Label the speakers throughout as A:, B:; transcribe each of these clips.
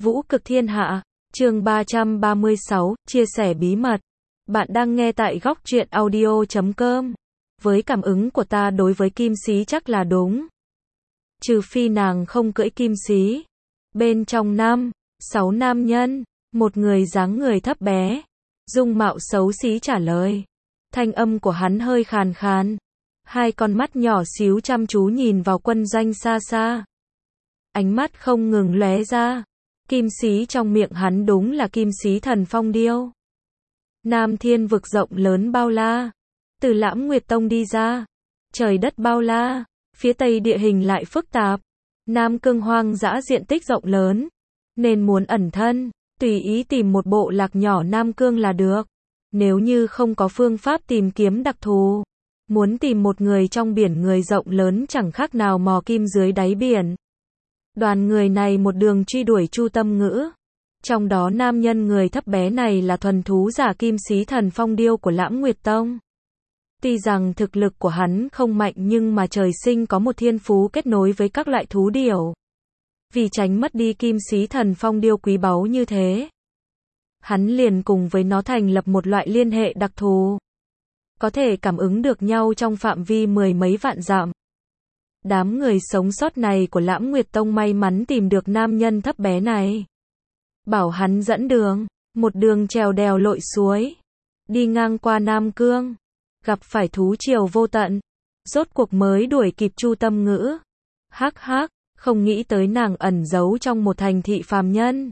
A: Vũ cực thiên hạ, chương 336, chia sẻ bí mật. Bạn đang nghe tại góc truyện audio.com. Với cảm ứng của ta đối với Kim Xí chắc là đúng. Trừ phi nàng không cưỡi Kim Xí. Bên trong 6 nam nhân, một người dáng người thấp bé, dung mạo xấu xí trả lời. Thanh âm của hắn hơi khàn khàn. Hai con mắt nhỏ xíu chăm chú nhìn vào quân doanh xa xa. Ánh mắt không ngừng lóe ra. Kim xí trong miệng hắn đúng là kim xí thần phong điêu. Nam thiên vực rộng lớn bao la. Từ Lãm Nguyệt Tông đi ra. Trời đất bao la. Phía tây địa hình lại phức tạp. Nam cương hoang dã diện tích rộng lớn. Nên muốn ẩn thân, tùy ý tìm một bộ lạc nhỏ Nam cương là được. Nếu như không có phương pháp tìm kiếm đặc thù. Muốn tìm một người trong biển người rộng lớn chẳng khác nào mò kim dưới đáy biển. Đoàn người này một đường truy đuổi Chu Tâm Ngữ. Trong đó nam nhân người thấp bé này là thuần thú giả kim xí thần phong điêu của Lãm Nguyệt Tông. Tuy rằng thực lực của hắn không mạnh nhưng mà trời sinh có một thiên phú kết nối với các loại thú điểu. Vì tránh mất đi kim xí thần phong điêu quý báu như thế, hắn liền cùng với nó thành lập một loại liên hệ đặc thù. Có thể cảm ứng được nhau trong phạm vi mười mấy vạn dặm. Đám người sống sót này của Lãm Nguyệt Tông may mắn tìm được nam nhân thấp bé này. Bảo hắn dẫn đường, một đường trèo đèo lội suối. Đi ngang qua Nam Cương. Gặp phải thú triều vô tận. Rốt cuộc mới đuổi kịp Chu Tâm Ngữ. Hắc hắc, không nghĩ tới nàng ẩn giấu trong một thành thị phàm nhân.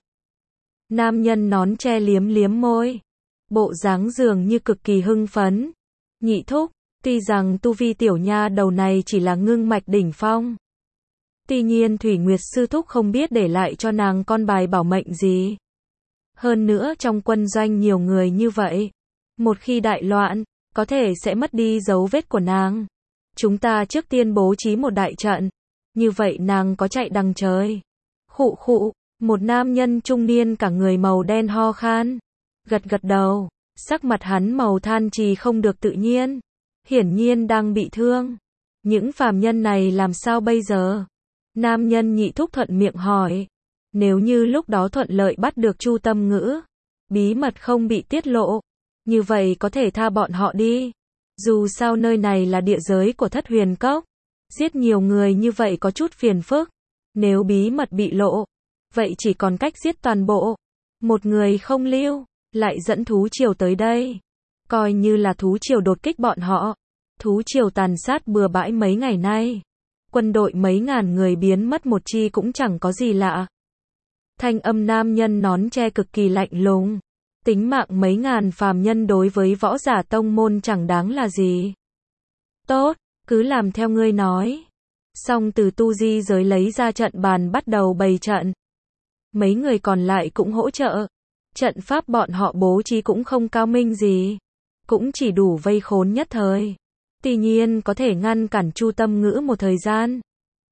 A: Nam nhân nón che liếm liếm môi. Bộ dáng dường như cực kỳ hưng phấn. Nhị thúc. Tuy rằng tu vi tiểu nha đầu này chỉ là ngưng mạch đỉnh phong. Tuy nhiên Thủy Nguyệt sư thúc không biết để lại cho nàng con bài bảo mệnh gì. Hơn nữa trong quân doanh nhiều người như vậy. Một khi đại loạn, có thể sẽ mất đi dấu vết của nàng. Chúng ta trước tiên bố trí một đại trận. Như vậy nàng có chạy đằng trời. Khụ khụ, một nam nhân trung niên cả người màu đen ho khan. Gật gật đầu, sắc mặt hắn màu than trì không được tự nhiên. Hiển nhiên đang bị thương. Những phàm nhân này làm sao bây giờ? Nam nhân nhị thúc thuận miệng hỏi. Nếu như lúc đó thuận lợi bắt được Chu Tâm Ngữ, bí mật không bị tiết lộ, như vậy có thể tha bọn họ đi. Dù sao nơi này là địa giới của Thất Huyền Cốc. Giết nhiều người như vậy có chút phiền phức. Nếu bí mật bị lộ, vậy chỉ còn cách giết toàn bộ. Một người không lưu, lại dẫn thú triều tới đây. Coi như là thú triều đột kích bọn họ. Thú triều tàn sát bừa bãi mấy ngày nay. Quân đội mấy ngàn người biến mất một chi cũng chẳng có gì lạ. Thanh âm nam nhân nón che cực kỳ lạnh lùng. Tính mạng mấy ngàn phàm nhân đối với võ giả tông môn chẳng đáng là gì. Tốt, cứ làm theo ngươi nói. Xong từ tu di giới lấy ra trận bàn bắt đầu bày trận. Mấy người còn lại cũng hỗ trợ. Trận pháp bọn họ bố trí cũng không cao minh gì. Cũng chỉ đủ vây khốn nhất thời. Tuy nhiên có thể ngăn cản Chu Tâm Ngữ một thời gian.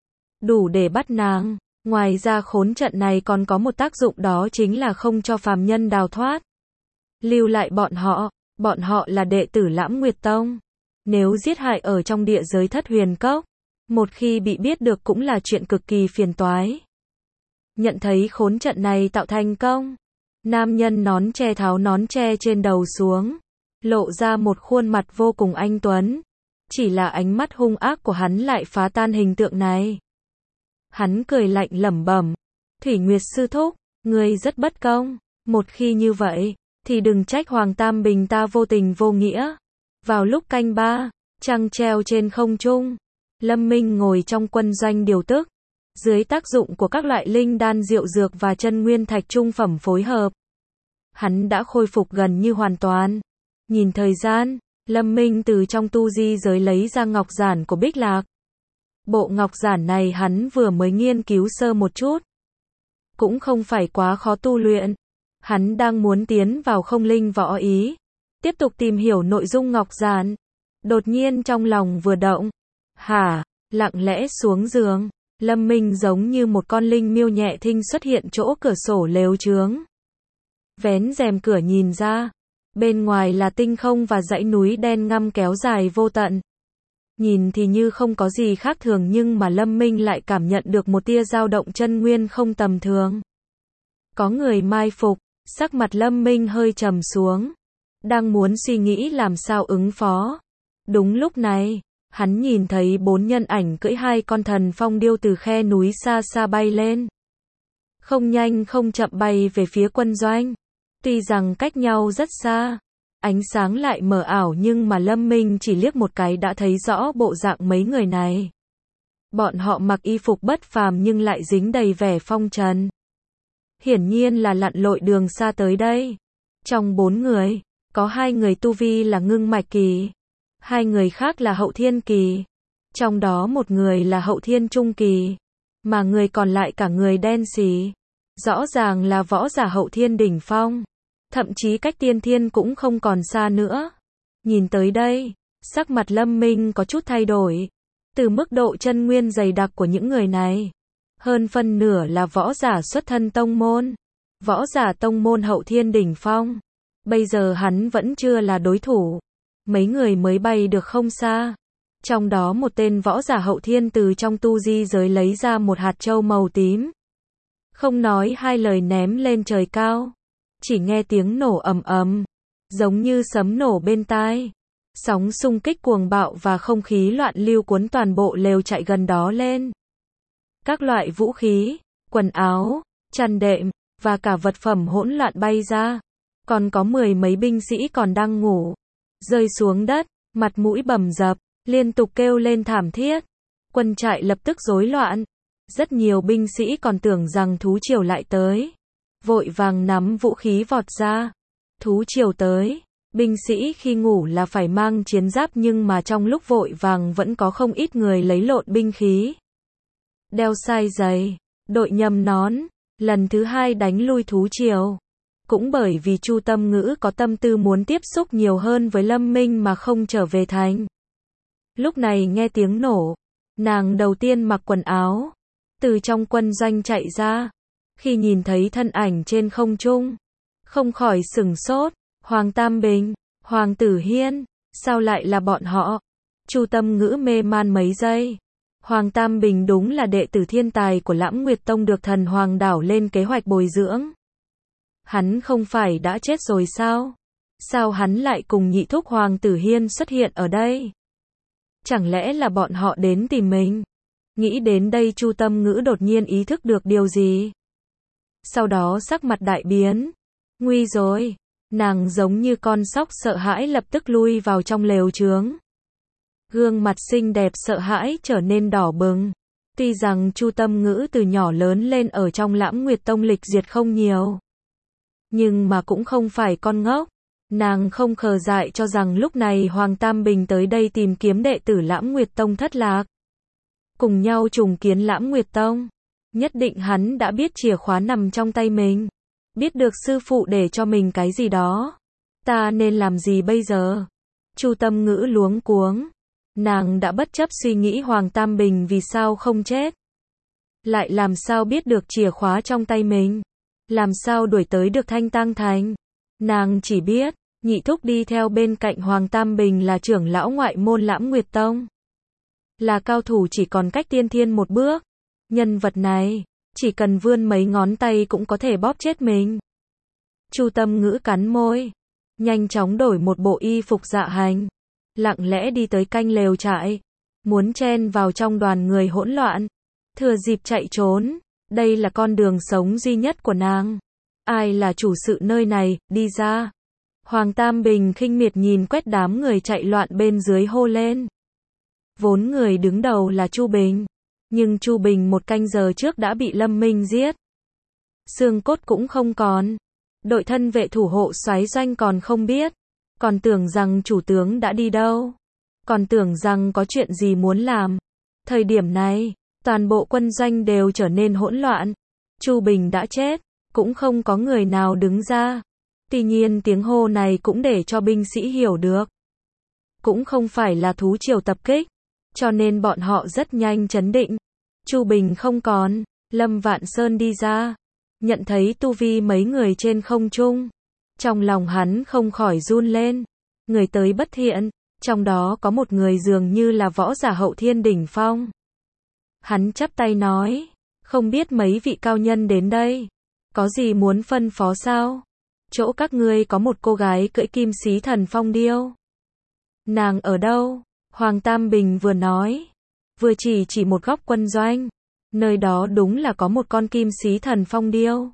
A: Đủ để bắt nàng. Ngoài ra khốn trận này còn có một tác dụng đó chính là không cho phàm nhân đào thoát. Lưu lại bọn họ là đệ tử Lãm Nguyệt Tông. Nếu giết hại ở trong địa giới Thất Huyền Cốc, một khi bị biết được cũng là chuyện cực kỳ phiền toái. Nhận thấy khốn trận này tạo thành công. Nam nhân nón che tháo nón che trên đầu xuống. Lộ ra một khuôn mặt vô cùng anh tuấn. Chỉ là ánh mắt hung ác của hắn lại phá tan hình tượng này. Hắn cười lạnh lẩm bẩm. Thủy Nguyệt sư thúc, ngươi rất bất công. Một khi như vậy, thì đừng trách Hoàng Tam Bình ta vô tình vô nghĩa. Vào lúc canh ba, trăng treo trên không trung. Lâm Minh ngồi trong quân doanh điều tức. Dưới tác dụng của các loại linh đan diệu dược và chân nguyên thạch trung phẩm phối hợp. Hắn đã khôi phục gần như hoàn toàn. Nhìn thời gian, Lâm Minh từ trong tu di giới lấy ra ngọc giản của Bích Lạc. Bộ ngọc giản này hắn vừa mới nghiên cứu sơ một chút. Cũng không phải quá khó tu luyện. Hắn đang muốn tiến vào không linh võ ý. Tiếp tục tìm hiểu nội dung ngọc giản. Đột nhiên trong lòng vừa động. Lặng lẽ xuống giường. Lâm Minh giống như một con linh miêu nhẹ thinh xuất hiện chỗ cửa sổ lều chướng. Vén rèm cửa nhìn ra. Bên ngoài là tinh không và dãy núi đen ngăm kéo dài vô tận. Nhìn thì như không có gì khác thường nhưng mà Lâm Minh lại cảm nhận được một tia dao động chân nguyên không tầm thường. Có người mai phục, sắc mặt Lâm Minh hơi trầm xuống. Đang muốn suy nghĩ làm sao ứng phó. Đúng lúc này, hắn nhìn thấy 4 nhân ảnh cưỡi 2 con thần phong điêu từ khe núi xa xa bay lên. Không nhanh không chậm bay về phía quân doanh. Tuy rằng cách nhau rất xa, ánh sáng lại mờ ảo nhưng mà Lâm Minh chỉ liếc một cái đã thấy rõ bộ dạng mấy người này. Bọn họ mặc y phục bất phàm nhưng lại dính đầy vẻ phong trần. Hiển nhiên là lặn lội đường xa tới đây. Trong 4 người, có 2 người tu vi là ngưng mạch kỳ, 2 người khác là hậu thiên kỳ. Trong đó một người là hậu thiên trung kỳ, mà người còn lại cả người đen xì. Rõ ràng là võ giả hậu thiên đỉnh phong. Thậm chí cách tiên thiên cũng không còn xa nữa. Nhìn tới đây, sắc mặt Lâm Minh có chút thay đổi. Từ mức độ chân nguyên dày đặc của những người này, hơn phân nửa là võ giả xuất thân tông môn. Võ giả tông môn hậu thiên đỉnh phong. Bây giờ hắn vẫn chưa là đối thủ. Mấy người mới bay được không xa. Trong đó một tên võ giả hậu thiên từ trong tu di giới lấy ra một hạt châu màu tím. Không nói hai lời ném lên trời cao. Chỉ nghe tiếng nổ ầm ầm, giống như sấm nổ bên tai. Sóng xung kích cuồng bạo và không khí loạn lưu cuốn toàn bộ lều trại gần đó lên. Các loại vũ khí, quần áo, chăn đệm, và cả vật phẩm hỗn loạn bay ra. Còn có 10 mấy binh sĩ còn đang ngủ. Rơi xuống đất, mặt mũi bầm dập, liên tục kêu lên thảm thiết. Quân trại lập tức rối loạn. Rất nhiều binh sĩ còn tưởng rằng thú triều lại tới. Vội vàng nắm vũ khí vọt ra. Thú triều tới. Binh sĩ khi ngủ là phải mang chiến giáp nhưng mà trong lúc vội vàng vẫn có không ít người lấy lộn binh khí. Đeo sai giày, đội nhầm nón, lần thứ 2 đánh lui thú triều. Cũng bởi vì Chu Tâm Ngữ có tâm tư muốn tiếp xúc nhiều hơn với Lâm Minh mà không trở về thành. Lúc này nghe tiếng nổ, nàng đầu tiên mặc quần áo, từ trong quân doanh chạy ra. Khi nhìn thấy thân ảnh trên không trung, không khỏi sửng sốt. Hoàng Tam Bình, Hoàng Tử Hiên, sao lại là bọn họ? Chu Tâm Ngữ mê man mấy giây. Hoàng Tam Bình đúng là đệ tử thiên tài của Lãm Nguyệt Tông được thần Hoàng đảo lên kế hoạch bồi dưỡng. Hắn không phải đã chết rồi sao? Sao hắn lại cùng nhị thúc Hoàng Tử Hiên xuất hiện ở đây? Chẳng lẽ là bọn họ đến tìm mình? Nghĩ đến đây Chu Tâm Ngữ đột nhiên ý thức được điều gì. Sau đó sắc mặt đại biến. Nguy rồi. Nàng giống như con sóc sợ hãi lập tức lui vào trong lều chướng. Gương mặt xinh đẹp sợ hãi trở nên đỏ bừng. Tuy rằng Chu Tâm Ngữ từ nhỏ lớn lên ở trong Lãm Nguyệt Tông lịch duyệt không nhiều. Nhưng mà cũng không phải con ngốc. Nàng không khờ dại cho rằng lúc này Hoàng Tam Bình tới đây tìm kiếm đệ tử Lãm Nguyệt Tông thất lạc. Cùng nhau trùng kiến Lãm Nguyệt Tông. Nhất định hắn đã biết chìa khóa nằm trong tay mình. Biết được sư phụ để cho mình cái gì đó. Ta nên làm gì bây giờ? Chu Tâm Ngữ luống cuống. Nàng đã bất chấp suy nghĩ Hoàng Tam Bình vì sao không chết. Lại làm sao biết được chìa khóa trong tay mình. Làm sao đuổi tới được Thanh Tang Thành. Nàng chỉ biết, nhị thúc đi theo bên cạnh Hoàng Tam Bình là trưởng lão ngoại môn Lãm Nguyệt Tông. Là cao thủ chỉ còn cách tiên thiên một bước. Nhân vật này, chỉ cần vươn mấy ngón tay cũng có thể bóp chết mình. Chu Tâm Ngữ cắn môi, nhanh chóng đổi một bộ y phục dạ hành, lặng lẽ đi tới canh lều trại, muốn chen vào trong đoàn người hỗn loạn, thừa dịp chạy trốn. Đây là con đường sống duy nhất của nàng. Ai là chủ sự nơi này, đi ra. Hoàng Tam Bình khinh miệt nhìn quét đám người chạy loạn bên dưới hô lên. Vốn người đứng đầu là Chu Bình. Nhưng Chu Bình 1 canh giờ trước đã bị Lâm Minh giết. Xương cốt cũng không còn. Đội thân vệ thủ hộ soái doanh còn không biết. Còn tưởng rằng chủ tướng đã đi đâu. Còn tưởng rằng có chuyện gì muốn làm. Thời điểm này, toàn bộ quân doanh đều trở nên hỗn loạn. Chu Bình đã chết, cũng không có người nào đứng ra. Tuy nhiên tiếng hô này cũng để cho binh sĩ hiểu được. Cũng không phải là thú triều tập kích. Cho nên bọn họ rất nhanh trấn định. Chu Bình không còn. Lâm Vạn Sơn đi ra. Nhận thấy tu vi mấy người trên không trung. Trong lòng hắn không khỏi run lên. Người tới bất thiện. Trong đó có một người dường như là võ giả hậu thiên đỉnh phong. Hắn chắp tay nói. Không biết mấy vị cao nhân đến đây. Có gì muốn phân phó sao? Chỗ các ngươi có một cô gái cưỡi kim sĩ thần phong điêu. Nàng ở đâu? Hoàng Tam Bình vừa nói, vừa chỉ một góc quân doanh. Nơi đó đúng là có một con kim sĩ thần phong điêu.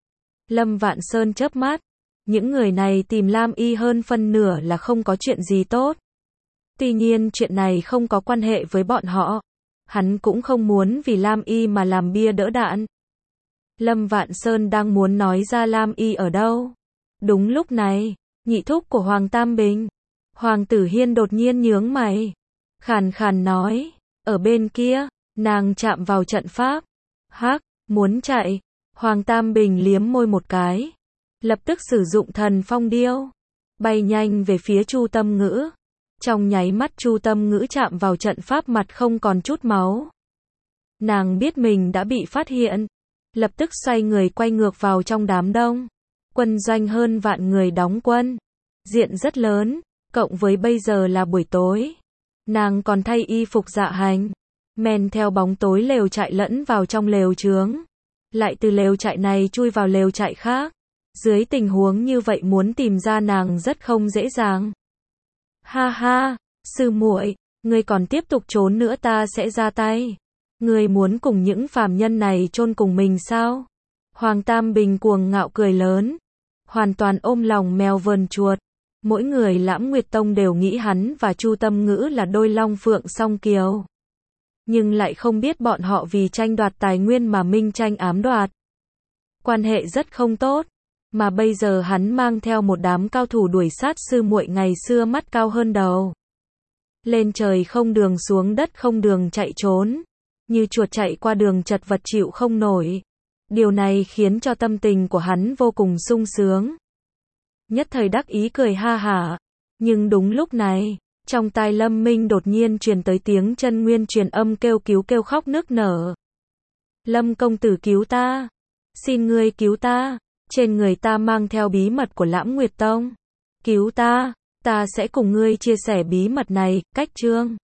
A: Lâm Vạn Sơn chớp mắt. Những người này tìm Lam Y hơn phân nửa là không có chuyện gì tốt. Tuy nhiên chuyện này không có quan hệ với bọn họ. Hắn cũng không muốn vì Lam Y mà làm bia đỡ đạn. Lâm Vạn Sơn đang muốn nói ra Lam Y ở đâu. Đúng lúc này, nhị thúc của Hoàng Tam Bình, Hoàng Tử Hiên đột nhiên nhướng mày. Khàn khàn nói, ở bên kia, nàng chạm vào trận pháp. Hắc, muốn chạy. Hoàng Tam Bình liếm môi một cái. Lập tức sử dụng thần phong điêu. Bay nhanh về phía Chu Tâm Ngữ. Trong nháy mắt Chu Tâm Ngữ chạm vào trận pháp mặt không còn chút máu. Nàng biết mình đã bị phát hiện. Lập tức xoay người quay ngược vào trong đám đông. Quân doanh hơn vạn người đóng quân. Diện rất lớn, cộng với bây giờ là buổi tối. Nàng còn thay y phục dạ hành. Men theo bóng tối lều trại lẫn vào trong lều chướng. Lại từ lều trại này chui vào lều trại khác. Dưới tình huống như vậy muốn tìm ra nàng rất không dễ dàng. Ha ha, sư muội, ngươi còn tiếp tục trốn nữa ta sẽ ra tay. Ngươi muốn cùng những phàm nhân này chôn cùng mình sao? Hoàng Tam Bình cuồng ngạo cười lớn. Hoàn toàn ôm lòng mèo vờn chuột. Mỗi người Lãm Nguyệt Tông đều nghĩ hắn và Chu Tâm Ngữ là đôi long phượng song kiều. Nhưng lại không biết bọn họ vì tranh đoạt tài nguyên mà minh tranh ám đoạt. Quan hệ rất không tốt. Mà bây giờ hắn mang theo một đám cao thủ đuổi sát sư muội ngày xưa mắt cao hơn đầu. Lên trời không đường xuống đất không đường chạy trốn. Như chuột chạy qua đường chật vật chịu không nổi. Điều này khiến cho tâm tình của hắn vô cùng sung sướng. Nhất thời đắc ý cười ha hả. Nhưng đúng lúc này, trong tai Lâm Minh đột nhiên truyền tới tiếng chân nguyên truyền âm kêu cứu kêu khóc nức nở. Lâm công tử cứu ta. Xin ngươi cứu ta. Trên người ta mang theo bí mật của Lãm Nguyệt Tông. Cứu ta. Ta sẽ cùng ngươi chia sẻ bí mật này. Cách chương